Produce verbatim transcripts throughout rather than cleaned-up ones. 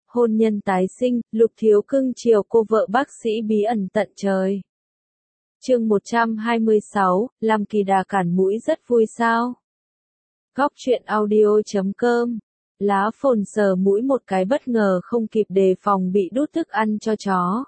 Hôn nhân tái sinh, Lục Thiếu cưng chiều cô vợ bác sĩ bí ẩn tận trời. Chương một trăm hai mươi sáu, làm kỳ đà cản mũi rất vui sao? Góc truyện audio chấm com. Lá phồn sờ mũi một cái bất ngờ không kịp đề phòng bị đút thức ăn cho chó.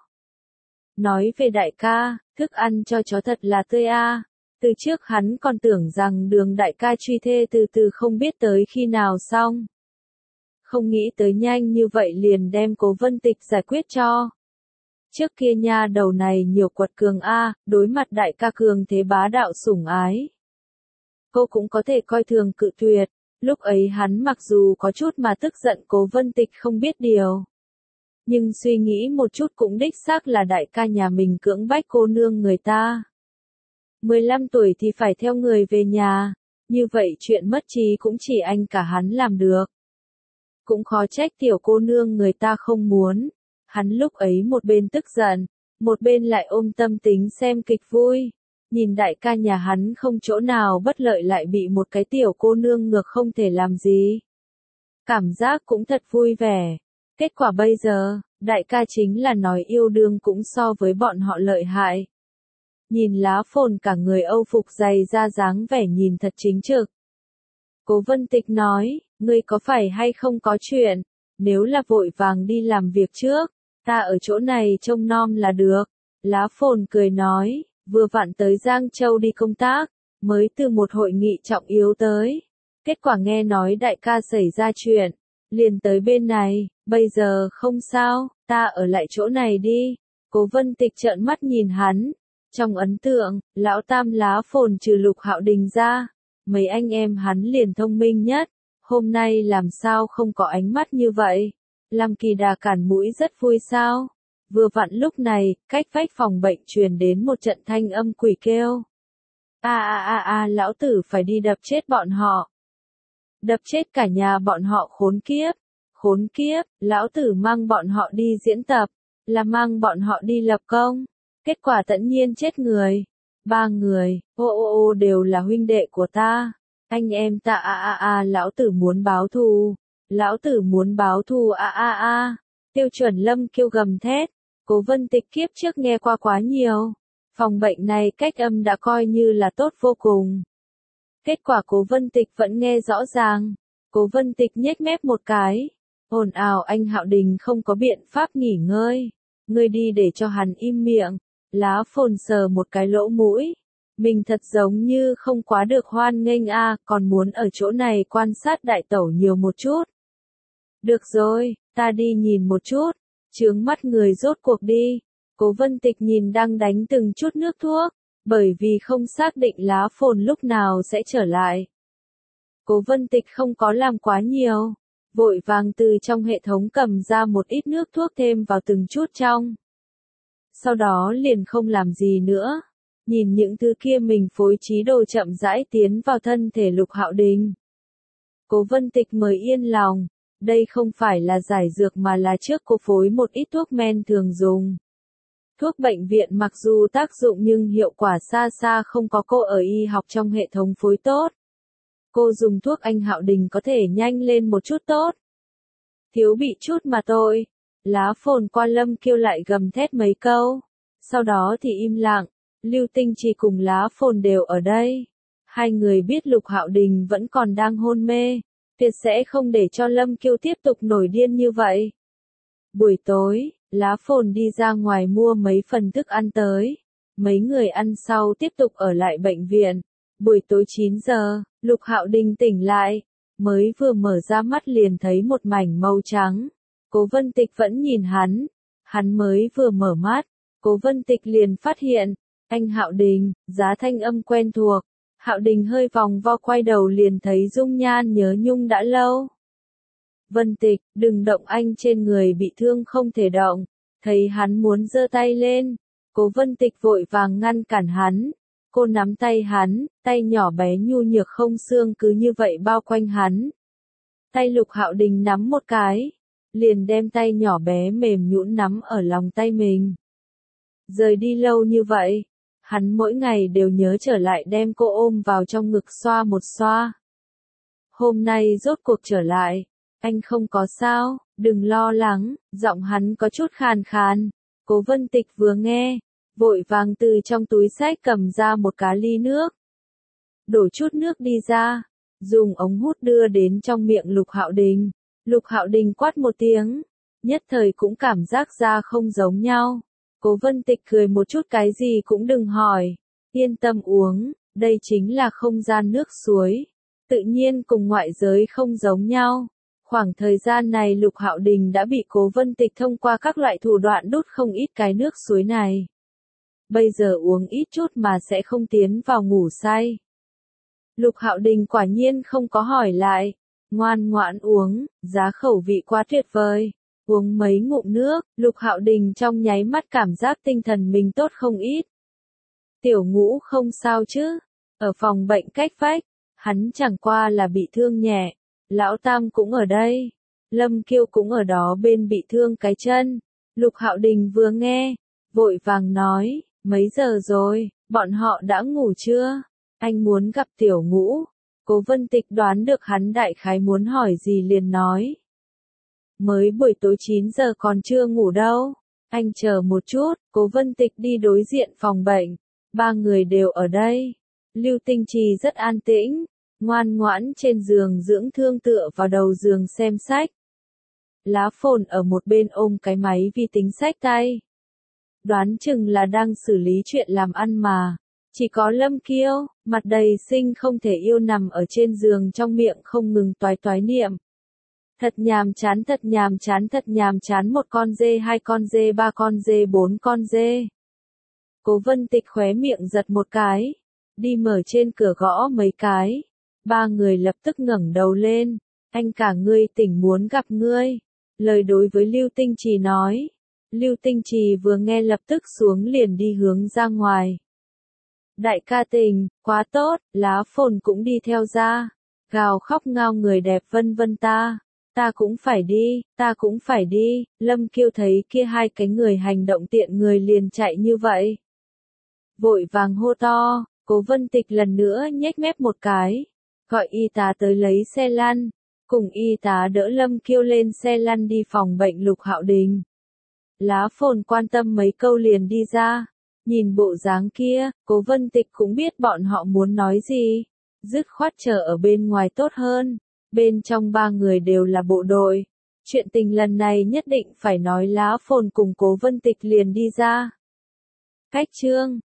Nói về đại ca, thức ăn cho chó thật là tươi a. Từ trước hắn còn tưởng rằng đường đại ca truy thê từ từ không biết tới khi nào xong. Không nghĩ tới nhanh như vậy liền đem Cố Vân Tịch giải quyết cho. Trước kia nha đầu này nhiều quật cường a, đối mặt đại ca cường thế bá đạo sủng ái. Cô cũng có thể coi thường cự tuyệt, lúc ấy hắn mặc dù có chút mà tức giận Cố Vân Tịch không biết điều. Nhưng suy nghĩ một chút cũng đích xác là đại ca nhà mình cưỡng bách cô nương người ta. mười lăm tuổi thì phải theo người về nhà, như vậy chuyện mất trí cũng chỉ anh cả hắn làm được. Cũng khó trách tiểu cô nương người ta không muốn. Hắn lúc ấy một bên tức giận, một bên lại ôm tâm tính xem kịch vui. Nhìn đại ca nhà hắn không chỗ nào bất lợi lại bị một cái tiểu cô nương ngược không thể làm gì. Cảm giác cũng thật vui vẻ. Kết quả bây giờ, đại ca chính là nói yêu đương cũng so với bọn họ lợi hại. Nhìn lá phồn cả người âu phục dày ra dáng vẻ nhìn thật chính trực. Cố Vân Tịch nói, ngươi có phải hay không có chuyện, nếu là vội vàng đi làm việc trước, ta ở chỗ này trông nom là được. Lá phồn cười nói, vừa vặn tới Giang Châu đi công tác, mới từ một hội nghị trọng yếu tới. Kết quả nghe nói đại ca xảy ra chuyện, liền tới bên này, bây giờ không sao, ta ở lại chỗ này đi. Cố Vân Tịch trợn mắt nhìn hắn, trong ấn tượng, lão tam lá phồn trừ Lục Hạo Đình ra, mấy anh em hắn liền thông minh nhất, hôm nay làm sao không có ánh mắt như vậy, làm kỳ đà cản mũi rất vui sao. Vừa vặn lúc này, cách vách phòng bệnh truyền đến một trận thanh âm quỷ kêu. A a a a lão tử phải đi đập chết bọn họ. Đập chết cả nhà bọn họ khốn kiếp. Khốn kiếp, lão tử mang bọn họ đi diễn tập, là mang bọn họ đi lập công. Kết quả tất nhiên chết người. Ba người, ô ô ô đều là huynh đệ của ta. Anh em ta a a a lão tử muốn báo thù. Lão tử muốn báo thù a a a. Tiêu Chuẩn Lâm kêu gầm thét. Cố Vân Tịch kiếp trước nghe qua quá nhiều. Phòng bệnh này cách âm đã coi như là tốt vô cùng. Kết quả Cố Vân Tịch vẫn nghe rõ ràng. Cố Vân Tịch nhếch mép một cái. Ồn ào anh Hạo Đình không có biện pháp nghỉ ngơi. Ngươi đi để cho hắn im miệng. Lá phồn sờ một cái lỗ mũi. Mình thật giống như không quá được hoan nghênh a, còn muốn ở chỗ này quan sát đại tẩu nhiều một chút. Được rồi, ta đi nhìn một chút. Chướng mắt người rốt cuộc đi. Cố Vân Tịch nhìn đang đánh từng chút nước thuốc, bởi vì không xác định lá phồn lúc nào sẽ trở lại. Cố Vân Tịch không có làm quá nhiều, vội vàng từ trong hệ thống cầm ra một ít nước thuốc thêm vào từng chút trong. Sau đó liền không làm gì nữa, nhìn những thứ kia mình phối trí đồ chậm rãi tiến vào thân thể Lục Hạo Đình. Cố Vân Tịch mới yên lòng. Đây không phải là giải dược mà là trước cô phối một ít thuốc men thường dùng. Thuốc bệnh viện mặc dù tác dụng nhưng hiệu quả xa xa không có cô ở y học trong hệ thống phối tốt. Cô dùng thuốc anh Hạo Đình có thể nhanh lên một chút tốt. Thiếu bị chút mà thôi. Lá phồn qua Lâm kêu lại gầm thét mấy câu. Sau đó thì im lặng. Lưu Tinh Trì cùng lá phồn đều ở đây. Hai người biết Lục Hạo Đình vẫn còn đang hôn mê. Tuyệt sẽ không để cho Lâm Kiêu tiếp tục nổi điên như vậy. Buổi tối, lá phồn đi ra ngoài mua mấy phần thức ăn tới. Mấy người ăn sau tiếp tục ở lại bệnh viện. Buổi tối chín giờ, Lục Hạo Đình tỉnh lại. Mới vừa mở ra mắt liền thấy một mảnh màu trắng. Cố Vân Tịch vẫn nhìn hắn. Hắn mới vừa mở mắt. Cố Vân Tịch liền phát hiện. Anh Hạo Đình, giá thanh âm quen thuộc. Hạo Đình hơi vòng vo quay đầu liền thấy dung nhan nhớ nhung đã lâu. Vân Tịch, đừng động anh trên người bị thương không thể động. Thấy hắn muốn giơ tay lên. Cố Vân Tịch vội vàng ngăn cản hắn. Cô nắm tay hắn, tay nhỏ bé nhu nhược không xương cứ như vậy bao quanh hắn. Tay Lục Hạo Đình nắm một cái. Liền đem tay nhỏ bé mềm nhũn nắm ở lòng tay mình. Rời đi lâu như vậy. Hắn mỗi ngày đều nhớ trở lại đem cô ôm vào trong ngực xoa một xoa. Hôm nay rốt cuộc trở lại, Anh không có sao, đừng lo lắng, giọng hắn có chút khàn khàn. Cố Vân Tịch vừa nghe, vội vàng từ trong túi xách cầm ra một cá ly nước. Đổ chút nước đi ra, dùng ống hút đưa đến trong miệng Lục Hạo Đình. Lục Hạo Đình quát một tiếng, nhất thời cũng cảm giác ra không giống nhau. Cố Vân Tịch cười một chút, cái gì cũng đừng hỏi, yên tâm uống, đây chính là không gian nước suối, tự nhiên cùng ngoại giới không giống nhau. Khoảng thời gian này Lục Hạo Đình đã bị Cố Vân Tịch thông qua các loại thủ đoạn đút không ít cái nước suối này. Bây giờ uống ít chút mà sẽ không tiến vào ngủ say. Lục Hạo Đình quả nhiên không có hỏi lại, ngoan ngoãn uống, giá khẩu vị quá tuyệt vời. Uống mấy ngụm nước, Lục Hạo Đình trong nháy mắt cảm giác tinh thần mình tốt không ít. Tiểu Ngũ không sao chứ? Ở phòng bệnh cách vách, hắn chẳng qua là bị thương nhẹ. Lão Tam cũng ở đây, Lâm Kiêu cũng ở đó bên bị thương cái chân. Lục Hạo Đình vừa nghe, vội vàng nói, mấy giờ rồi, bọn họ đã ngủ chưa? Anh muốn gặp Tiểu Ngũ. Cố Vân Tịch đoán được hắn đại khái muốn hỏi gì liền nói. Mới buổi tối chín giờ còn chưa ngủ đâu. Anh chờ một chút, Cố Vân Tịch đi đối diện phòng bệnh. Ba người đều ở đây. Lưu Tinh Trì rất an tĩnh, ngoan ngoãn trên giường dưỡng thương tựa vào đầu giường xem sách. Lá Phồn ở một bên ôm cái máy vi tính sách tay. Đoán chừng là đang xử lý chuyện làm ăn mà. Chỉ có Lâm Kiêu, mặt đầy sinh không thể yêu nằm ở trên giường trong miệng không ngừng toái toái niệm. Thật nhàm chán, thật nhàm chán, thật nhàm chán, một con dê, hai con dê, ba con dê, bốn con dê. Cố Vân Tịch khóe miệng giật một cái, đi mở trên cửa gõ mấy cái. Ba người lập tức ngẩng đầu lên, anh cả ngươi tỉnh muốn gặp ngươi. Lời đối với Lưu Tinh Trì nói. Lưu Tinh Trì vừa nghe lập tức xuống liền đi hướng ra ngoài. Đại ca Tình, quá tốt, Lá Phồn cũng đi theo ra. Gào khóc ngao người đẹp vân vân ta. Ta cũng phải đi, ta cũng phải đi. Lâm Kiêu thấy kia hai cái người hành động tiện người liền chạy như vậy. Vội vàng hô to, Cố Vân Tịch lần nữa nhếch mép một cái. Gọi y tá tới lấy xe lăn. Cùng y tá đỡ Lâm Kiêu lên xe lăn đi phòng bệnh Lục Hạo Đình. Lá Phồn quan tâm mấy câu liền đi ra. Nhìn bộ dáng kia, Cố Vân Tịch cũng biết bọn họ muốn nói gì. Dứt khoát chờ ở bên ngoài tốt hơn. Bên trong ba người đều là bộ đội. Chuyện tình lần này nhất định phải nói. Lá Phồn cùng Cố Vân Tịch liền đi ra. Cách chương